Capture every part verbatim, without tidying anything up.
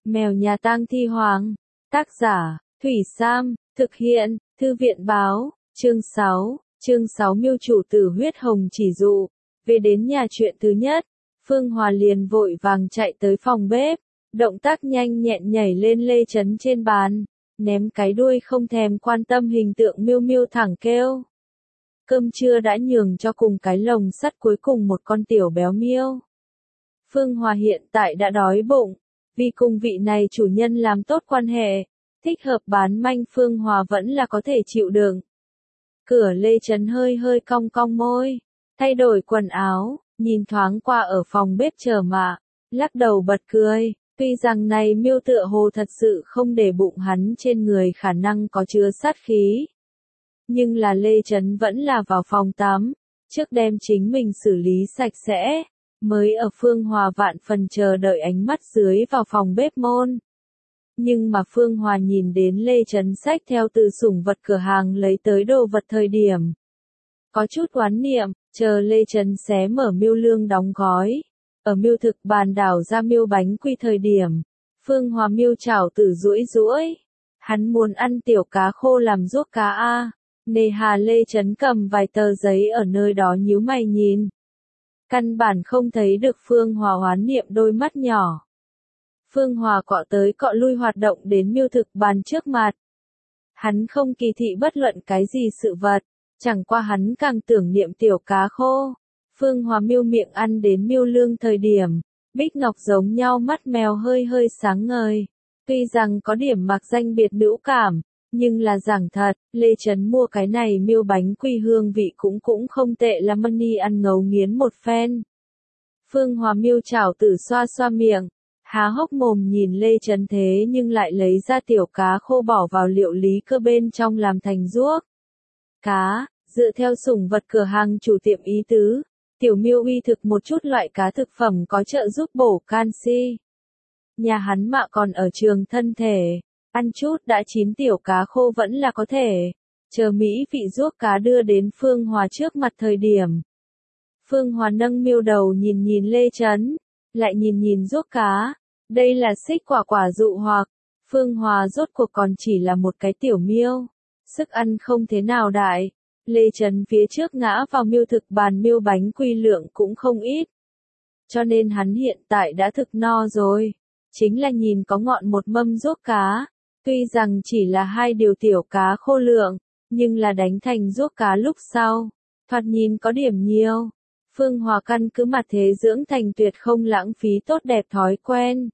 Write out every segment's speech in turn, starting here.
Mèo nhà tang thi hoàng. Tác giả, Thủy Sam, thực hiện, Thư viện báo, chương sáu, chương sáu miêu chủ tử huyết hồng chỉ dụ. Về đến nhà chuyện thứ nhất, Phương Hòa liền vội vàng chạy tới phòng bếp, động tác nhanh nhẹn nhảy lên lê chấn trên bàn, ném cái đuôi không thèm quan tâm hình tượng miêu miêu thẳng kêu. Cơm trưa đã nhường cho cùng cái lồng sắt cuối cùng một con tiểu béo miêu. Phương Hòa hiện tại đã đói bụng, vì cùng vị này chủ nhân làm tốt quan hệ, thích hợp bán manh Phương Hòa vẫn là có thể chịu đựng. Cửa Lê Trấn hơi hơi cong cong môi, thay đổi quần áo, nhìn thoáng qua ở phòng bếp chờ mạ, lắc đầu bật cười, tuy rằng này miêu tựa hồ thật sự không để bụng hắn trên người khả năng có chứa sát khí. Nhưng là Lê Trấn vẫn là vào phòng tắm, trước đem chính mình xử lý sạch sẽ, mới ở Phương Hòa vạn phần chờ đợi ánh mắt dưới vào phòng bếp môn. Nhưng mà Phương Hòa nhìn đến Lê Trấn xách theo từ sủng vật cửa hàng lấy tới đồ vật thời điểm. Có chút oán niệm, chờ Lê Trấn xé mở miêu lương đóng gói. Ở miêu thực bàn đảo ra miêu bánh quy thời điểm. Phương Hòa miêu chảo tử duỗi duỗi. Hắn muốn ăn tiểu cá khô làm ruốc cá a. Nề hà Lê Trấn cầm vài tờ giấy ở nơi đó nhíu mày nhìn. Căn bản không thấy được Phương Hòa hoán niệm đôi mắt nhỏ. Phương Hòa cọ tới cọ lui hoạt động đến miêu thực bàn trước mặt. Hắn không kỳ thị bất luận cái gì sự vật, chẳng qua hắn càng tưởng niệm tiểu cá khô. Phương Hòa miêu miệng ăn đến miêu lương thời điểm, bích ngọc giống nhau mắt mèo hơi hơi sáng ngời. Tuy rằng có điểm mặc danh biệt nữ cảm, nhưng là giảng thật, Lê Trấn mua cái này miêu bánh quy hương vị cũng cũng không tệ là money ăn ngấu nghiến một phen. Phương Hòa miêu chảo tử xoa xoa miệng, há hốc mồm nhìn Lê Trấn thế nhưng lại lấy ra tiểu cá khô bỏ vào liệu lý cơ bên trong làm thành ruốc. Cá, dựa theo sủng vật cửa hàng chủ tiệm ý tứ, tiểu miêu uy thực một chút loại cá thực phẩm có trợ giúp bổ canxi. Nhà hắn mạ còn ở trường thân thể, ăn chút đã chín tiểu cá khô vẫn là có thể, chờ mỹ vị ruốc cá đưa đến Phương Hòa trước mặt thời điểm. Phương Hòa nâng miêu đầu nhìn nhìn Lê Trấn, lại nhìn nhìn ruốc cá, đây là xích quả quả dụ hoặc, Phương Hòa rốt cuộc còn chỉ là một cái tiểu miêu, sức ăn không thế nào đại, Lê Trấn phía trước ngã vào miêu thực bàn miêu bánh quy lượng cũng không ít. Cho nên hắn hiện tại đã thực no rồi, chính là nhìn có ngọn một mâm ruốc cá, tuy rằng chỉ là hai điều tiểu cá khô lượng, nhưng là đánh thành ruốc cá lúc sau, thoạt nhìn có điểm nhiều. Phương Hòa căn cứ mặt thế dưỡng thành tuyệt không lãng phí tốt đẹp thói quen.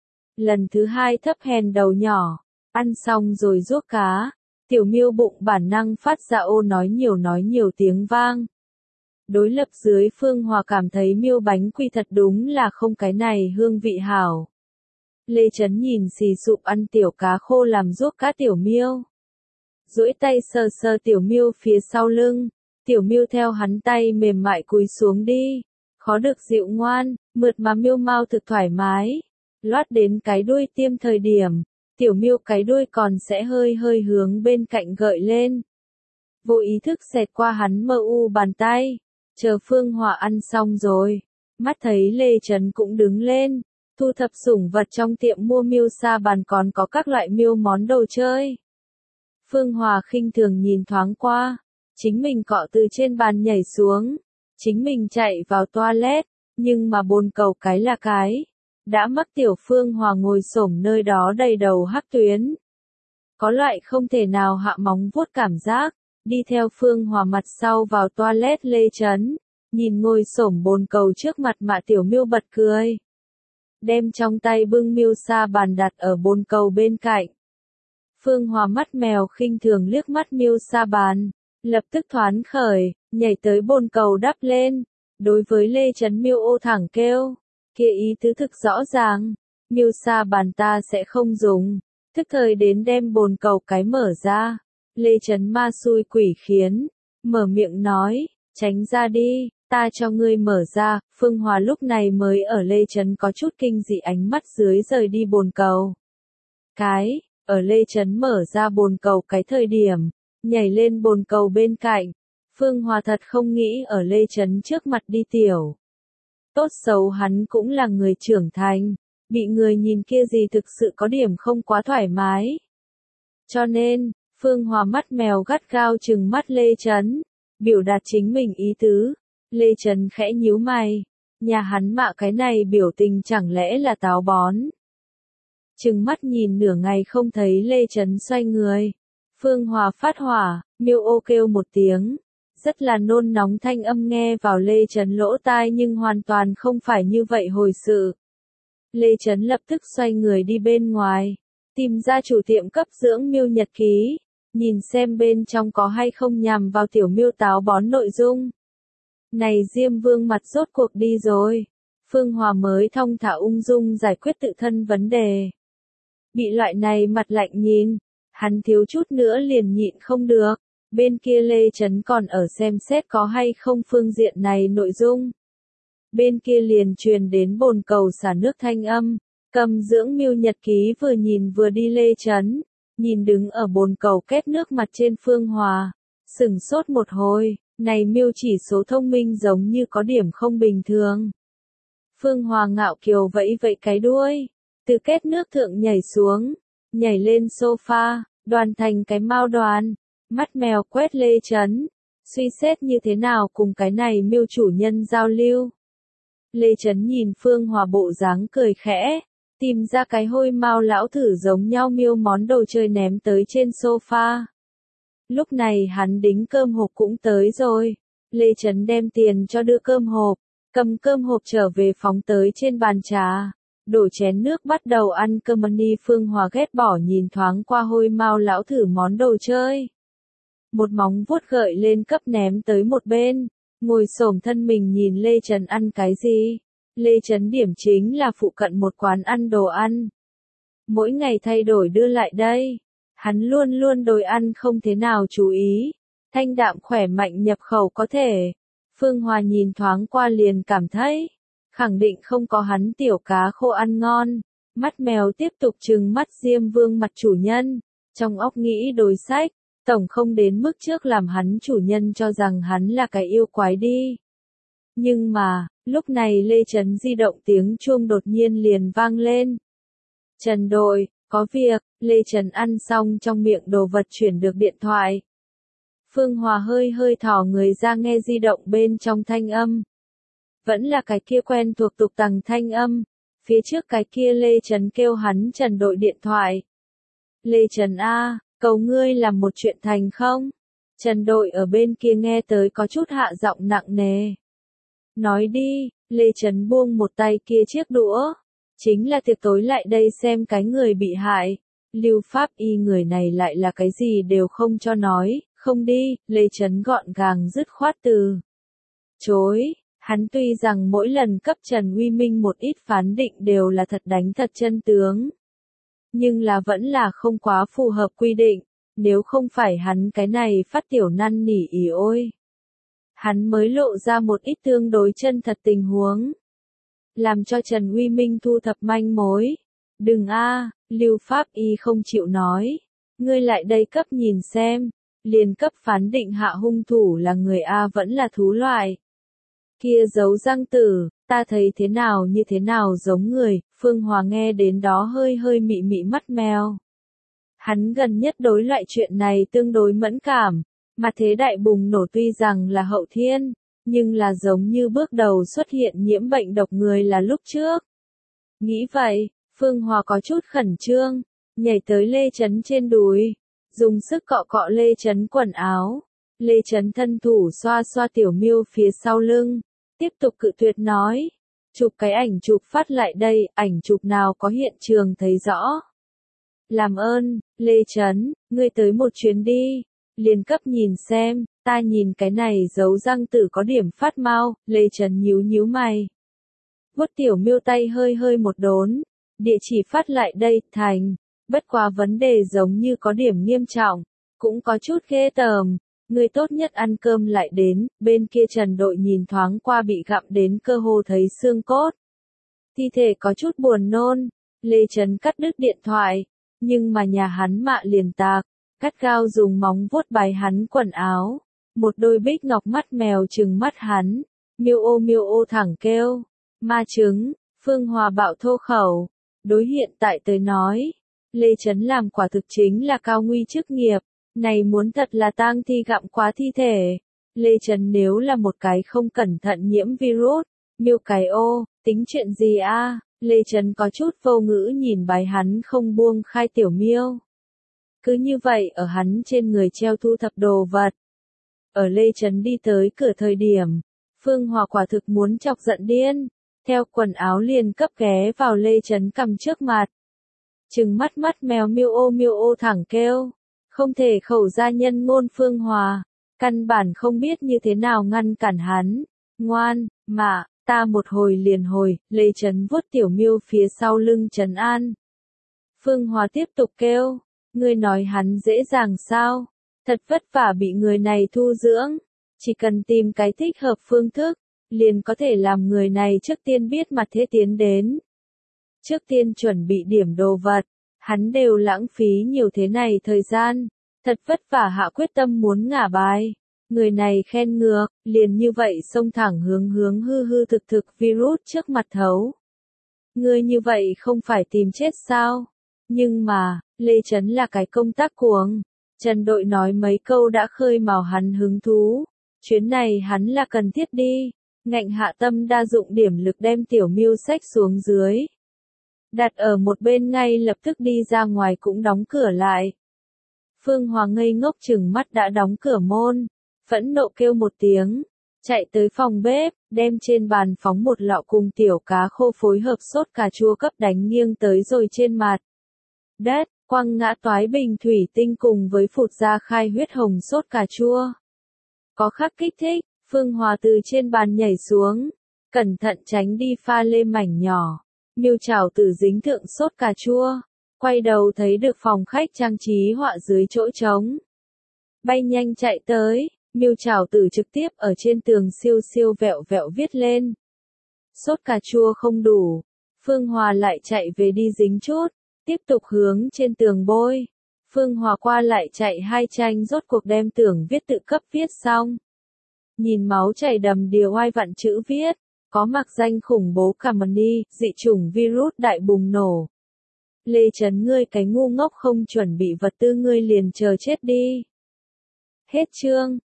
Lần thứ hai thấp hèn đầu nhỏ, ăn xong rồi ruốc cá, tiểu miêu bụng bản năng phát ra ô nói nhiều nói nhiều tiếng vang. Đối lập dưới Phương Hòa cảm thấy miêu bánh quy thật đúng là không cái này hương vị hảo. Lê Trấn nhìn xì sụp ăn tiểu cá khô làm ruốc cá tiểu miêu. Duỗi tay sờ sờ tiểu miêu phía sau lưng. Tiểu miêu theo hắn tay mềm mại cúi xuống đi, khó được dịu ngoan, mượt mà miêu mau thực thoải mái, loát đến cái đuôi tiêm thời điểm, tiểu miêu cái đuôi còn sẽ hơi hơi hướng bên cạnh gợi lên. Vô ý thức xẹt qua hắn mơ u bàn tay, chờ Phương Hòa ăn xong rồi, mắt thấy Lê Trấn cũng đứng lên, thu thập sủng vật trong tiệm mua miêu sa bàn còn có các loại miêu món đồ chơi. Phương Hòa khinh thường nhìn thoáng qua. Chính mình cọ từ trên bàn nhảy xuống, chính mình chạy vào toilet, nhưng mà bồn cầu cái là cái, đã mắc tiểu Phương Hòa ngồi xổm nơi đó đầy đầu hắc tuyến. Có loại không thể nào hạ móng vuốt cảm giác, đi theo Phương Hòa mặt sau vào toilet Lê Trấn, nhìn ngồi xổm bồn cầu trước mặt mạ tiểu miêu bật cười. Đem trong tay bưng miêu sa bàn đặt ở bồn cầu bên cạnh. Phương Hòa mắt mèo khinh thường liếc mắt miêu sa bàn. Lập tức thoán khởi, nhảy tới bồn cầu đắp lên, đối với Lê Trấn miêu ô thẳng kêu, kia ý tứ thực rõ ràng, miêu sa bàn ta sẽ không dùng, thức thời đến đem bồn cầu cái mở ra, Lê Trấn ma xui quỷ khiến, mở miệng nói, tránh ra đi, ta cho ngươi mở ra, Phương Hòa lúc này mới ở Lê Trấn có chút kinh dị ánh mắt dưới rời đi bồn cầu. Cái, ở Lê Trấn mở ra bồn cầu cái thời điểm, nhảy lên bồn cầu bên cạnh, Phương Hòa thật không nghĩ ở Lê Trấn trước mặt đi tiểu. Tốt xấu hắn cũng là người trưởng thành, bị người nhìn kia gì thực sự có điểm không quá thoải mái. Cho nên, Phương Hòa mắt mèo gắt gao trừng mắt Lê Chấn, biểu đạt chính mình ý tứ. Lê Chấn khẽ nhíu mày, nhà hắn mạ cái này biểu tình chẳng lẽ là táo bón. Trừng mắt nhìn nửa ngày không thấy Lê Chấn xoay người. Phương Hòa phát hỏa, miêu ô kêu một tiếng. Rất là nôn nóng thanh âm nghe vào Lê Chấn lỗ tai nhưng hoàn toàn không phải như vậy hồi sự. Lê Chấn lập tức xoay người đi bên ngoài, tìm ra chủ tiệm cấp dưỡng miêu nhật ký, nhìn xem bên trong có hay không nhằm vào tiểu miêu táo bón nội dung. Này Diêm Vương mặt rốt cuộc đi rồi. Phương Hòa mới thong thả ung dung giải quyết tự thân vấn đề. Bị loại này mặt lạnh nhìn, hắn thiếu chút nữa liền nhịn không được. Bên kia Lê Chấn còn ở xem xét có hay không phương diện này nội dung. Bên kia liền truyền đến bồn cầu xả nước thanh âm. Cầm dưỡng miêu nhật ký vừa nhìn vừa đi Lê Chấn, nhìn đứng ở bồn cầu kết nước mặt trên Phương Hòa, sửng sốt một hồi, này miêu chỉ số thông minh giống như có điểm không bình thường. Phương Hòa ngạo kiều vẫy vẫy cái đuôi, từ kết nước thượng nhảy xuống, nhảy lên sofa, đoàn thành cái mao đoàn, mắt mèo quét Lê Chấn, suy xét như thế nào cùng cái này miêu chủ nhân giao lưu. Lê Chấn nhìn Phương Hòa bộ dáng cười khẽ, tìm ra cái hôi mao lão thử giống nhau miêu món đồ chơi ném tới trên sofa. Lúc này hắn đính cơm hộp cũng tới rồi. Lê Chấn đem tiền cho đưa cơm hộp, cầm cơm hộp trở về phóng tới trên bàn trà, đổ chén nước bắt đầu ăn cơm. Ni Phương Hòa ghét bỏ nhìn thoáng qua hôi mao lão thử món đồ chơi. Một móng vuốt gợi lên cấp ném tới một bên, ngồi xổm thân mình nhìn Lê Chấn ăn cái gì. Lê Chấn điểm chính là phụ cận một quán ăn đồ ăn. Mỗi ngày thay đổi đưa lại đây. Hắn luôn luôn đối ăn không thế nào chú ý. Thanh đạm khỏe mạnh nhập khẩu có thể. Phương Hòa nhìn thoáng qua liền cảm thấy. Khẳng định không có hắn tiểu cá khô ăn ngon. Mắt mèo tiếp tục trừng mắt Diêm Vương mặt chủ nhân. Trong óc nghĩ đối sách. Tổng không đến mức trước làm hắn chủ nhân cho rằng hắn là cái yêu quái đi. Nhưng mà, lúc này Lê Chấn di động tiếng chuông đột nhiên liền vang lên. Trần đội, có việc. Lê Chấn ăn xong trong miệng đồ vật chuyển được điện thoại. Phương Hòa hơi hơi thỏ người ra nghe di động bên trong thanh âm. Vẫn là cái kia quen thuộc tục tằng thanh âm. Phía trước cái kia Lê Chấn kêu hắn Trần đội điện thoại. Lê Chấn A, cầu ngươi làm một chuyện thành không? Trần đội ở bên kia nghe tới có chút hạ giọng nặng nề. Nói đi, Lê Chấn buông một tay kia chiếc đũa. Chính là tiệc tối lại đây xem cái người bị hại. Lưu Pháp Y người này lại là cái gì đều không cho nói, không đi. Lê Chấn gọn gàng dứt khoát từ chối. Hắn tuy rằng mỗi lần cấp Trần Uy Minh một ít phán định đều là thật đánh thật chân tướng. Nhưng là vẫn là không quá phù hợp quy định. Nếu không phải hắn cái này phát tiểu năn nỉ ỉ ôi. Hắn mới lộ ra một ít tương đối chân thật tình huống. Làm cho Trần Uy Minh thu thập manh mối. Đừng a, Lưu Pháp Y không chịu nói. Ngươi lại đây cấp nhìn xem. Liền cấp phán định hạ hung thủ là người A vẫn là thú loại. Kia giấu răng tử, ta thấy thế nào như thế nào giống người. Phương Hòa nghe đến đó hơi hơi mị mị mắt mèo. Hắn gần nhất đối loại chuyện này tương đối mẫn cảm. Mà thế đại bùng nổ tuy rằng là hậu thiên, nhưng là giống như bước đầu xuất hiện nhiễm bệnh độc người là lúc trước. Nghĩ vậy, Phương Hòa có chút khẩn trương, nhảy tới Lê Chấn trên đùi, dùng sức cọ cọ Lê Chấn quần áo. Lê Chấn thân thủ xoa xoa tiểu miêu phía sau lưng, tiếp tục cự tuyệt nói. Chụp cái ảnh chụp phát lại đây, ảnh chụp nào có hiện trường thấy rõ. Làm ơn, Lê Chấn, ngươi tới một chuyến đi. Liền cấp nhìn xem, ta nhìn cái này giấu răng tử có điểm phát mau. Lê Chấn nhíu nhíu mày. Vuốt tiểu miêu tay hơi hơi một đốn. Địa chỉ phát lại đây, thành. Bất quá vấn đề giống như có điểm nghiêm trọng. Cũng có chút ghê tởm. Người tốt nhất ăn cơm lại đến. Bên kia Trần đội nhìn thoáng qua bị gặm đến cơ hồ thấy xương cốt. Thi thể có chút buồn nôn. Lê Chấn cắt đứt điện thoại. Nhưng mà nhà hắn mạ liền tạc. Cắt gao dùng móng vuốt bài hắn quần áo. Một đôi bích ngọc mắt mèo trừng mắt hắn. Miêu ô miêu ô thẳng kêu. Ma trứng. Phương Hòa bạo thô khẩu. Đối hiện tại tới nói, Lê Chấn làm quả thực chính là cao nguy chức nghiệp, này muốn thật là tang thi gặm quá thi thể. Lê Chấn nếu là một cái không cẩn thận nhiễm virus, miêu cái ô, tính chuyện gì a? Lê Chấn có chút vô ngữ nhìn bài hắn không buông khai tiểu miêu. Cứ như vậy ở hắn trên người treo thu thập đồ vật. Ở Lê Chấn đi tới cửa thời điểm, Phương Hòa quả thực muốn chọc giận điên, theo quần áo liền cấp ghé vào Lê Chấn cầm trước mặt. Trừng mắt mắt mèo miêu ô miêu ô thẳng kêu, không thể khẩu ra nhân ngôn Phương Hòa, căn bản không biết như thế nào ngăn cản hắn, ngoan, mà, ta một hồi liền hồi, Lê Chấn vuốt tiểu miêu phía sau lưng trấn an. Phương Hòa tiếp tục kêu, ngươi nói hắn dễ dàng sao, thật vất vả bị người này thu dưỡng, chỉ cần tìm cái thích hợp phương thức, liền có thể làm người này trước tiên biết mặt thế tiến đến. Trước tiên chuẩn bị điểm đồ vật, hắn đều lãng phí nhiều thế này thời gian, thật vất vả hạ quyết tâm muốn ngả bài. Người này khen ngược, liền như vậy xông thẳng hướng hướng hư hư thực thực virus trước mặt thấu. Ngươi như vậy không phải tìm chết sao? Nhưng mà, Lê Chấn là cái công tác cuồng. Trần Đội nói mấy câu đã khơi mào hắn hứng thú. Chuyến này hắn là cần thiết đi. Ngạnh hạ tâm đa dụng điểm lực đem tiểu miêu sách xuống dưới. Đặt ở một bên ngay lập tức đi ra ngoài cũng đóng cửa lại. Phương Hòa ngây ngốc chừng mắt đã đóng cửa môn. Phẫn nộ kêu một tiếng, chạy tới phòng bếp, đem trên bàn phóng một lọ cùng tiểu cá khô phối hợp sốt cà chua cấp đánh nghiêng tới rồi trên mặt đất, quăng ngã toái bình thủy tinh cùng với phụt ra khai huyết hồng sốt cà chua. Có khắc kích thích, Phương Hòa từ trên bàn nhảy xuống, cẩn thận tránh đi pha lê mảnh nhỏ, miêu chảo tử dính thượng sốt cà chua, quay đầu thấy được phòng khách trang trí họa dưới chỗ trống. Bay nhanh chạy tới. Miêu chảo tử trực tiếp ở trên tường siêu siêu vẹo vẹo viết lên. Sốt cà chua không đủ. Phương Hòa lại chạy về đi dính chút. Tiếp tục hướng trên tường bôi. Phương Hòa qua lại chạy hai tranh rốt cuộc đem tưởng viết tự cấp viết xong. Nhìn máu chảy đầm điều oai vặn chữ viết. Có mặc danh khủng bố Kamani, dị chủng virus đại bùng nổ. Lê Chấn ngươi cái ngu ngốc không chuẩn bị vật tư ngươi liền chờ chết đi. Hết chương.